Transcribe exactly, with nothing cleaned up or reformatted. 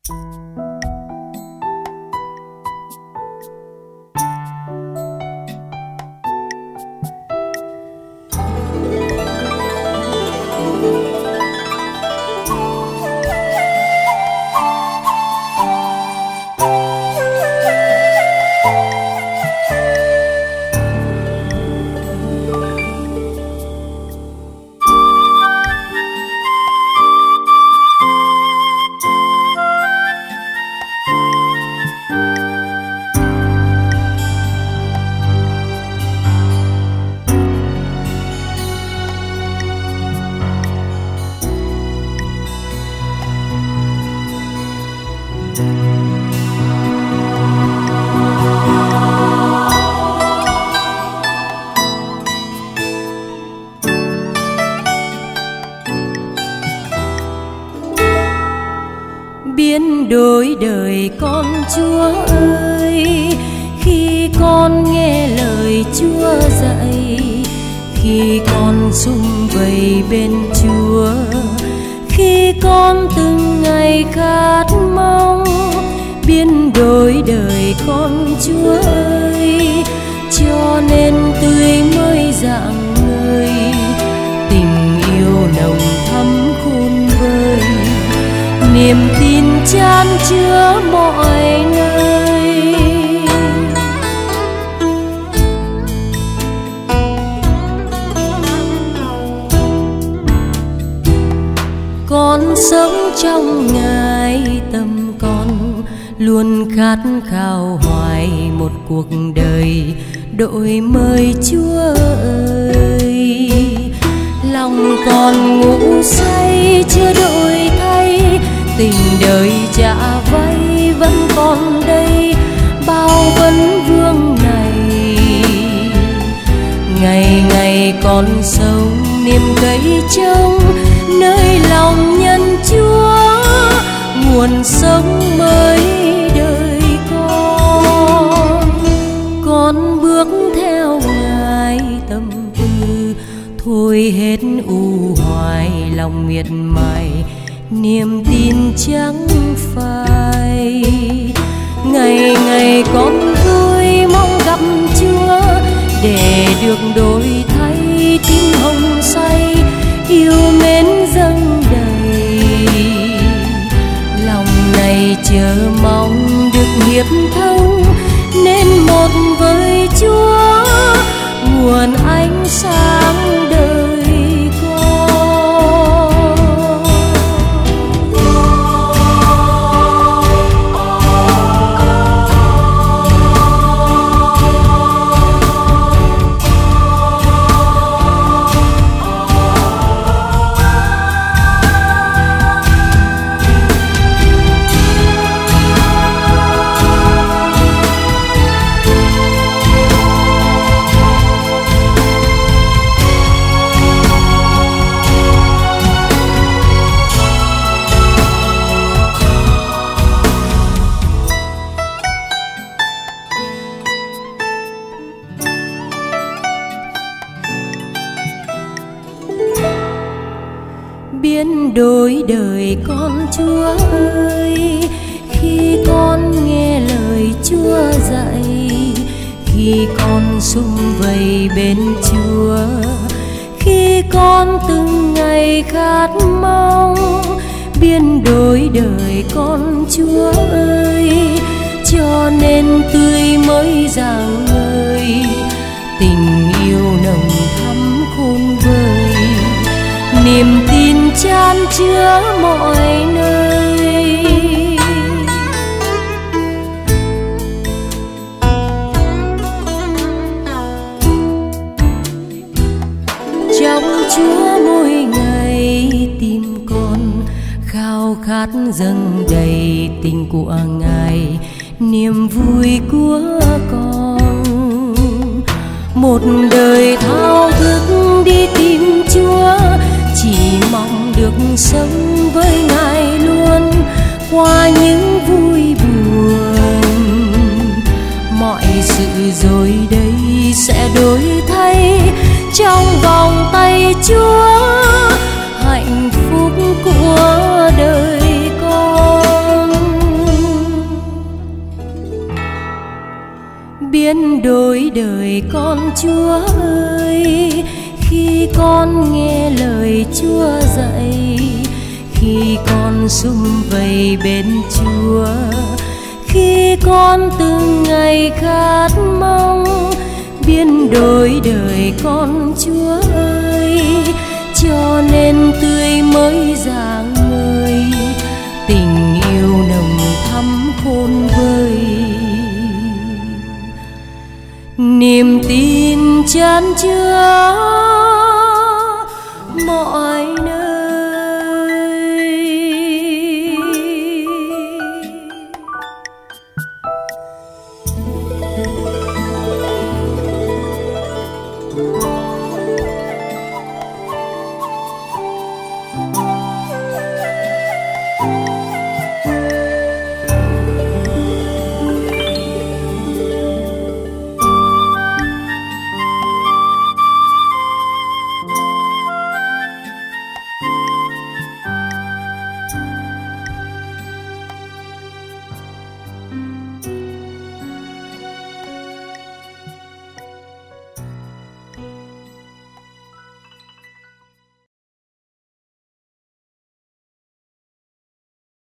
Biến đổi đời con Chúa ơi, khi con nghe lời Chúa dạy, khi con sum vầy bên Chúa, khi con từng ngày khát mong. Biến đổi đời con Chúa ơi, cho nên tươi mới rạng ngời, tình yêu nồng thắm khôn vơi, niềm tin chan chứa mọi nơi. Con sống trong Ngài, tâm con luôn khát khao hoài một cuộc đời đổi mới Chúa ơi. Lòng con ngủ say chưa đổi thay, tình đời trả vay vẫn còn đây, bao vấn vương này. Ngày ngày con sống niềm cậy trông nơi lòng nhân Chúa, nguồn sống mới đời con. Con bước theo Ngài tâm tư, thôi hết u hoài lòng miệt mài, niềm tin chẳng phai. Ngày ngày con vui mong gặp Chúa, để được đổi thay tim hồng say, yêu mến dâng đầy. Lòng này chờ mong được hiệp thông, nên một với Chúa, nguồn ánh sáng đời con. Biến đổi đời con Chúa ơi, khi con nghe lời Chúa dạy, khi con sum vầy bên Chúa, khi con từng ngày khát mong. Biến đổi đời con Chúa ơi, cho nên tươi mới rạng ngời, tình yêu nồng thắm khôn vơi, niềm tin chan chứa mọi nơi. Trong Chúa mỗi ngày tim con khao khát dâng đầy tình của Ngài, niềm vui của con. Một đời thao thức đi tìm Chúa, chỉ mong được sống với Ngài luôn, qua những vui buồn. Mọi sự rồi đây sẽ đổi thay, trong vòng tay Chúa, hạnh phúc của đời con. biến đổi đời con Chúa ơi. Khi con nghe lời Chúa dạy, khi con sum vầy bên Chúa, khi con từng ngày khát mong biến đổi đời con Chúa ơi, cho nên tươi mới rạng ngời, tình yêu nồng thắm khôn vời. Niềm tin chan chứa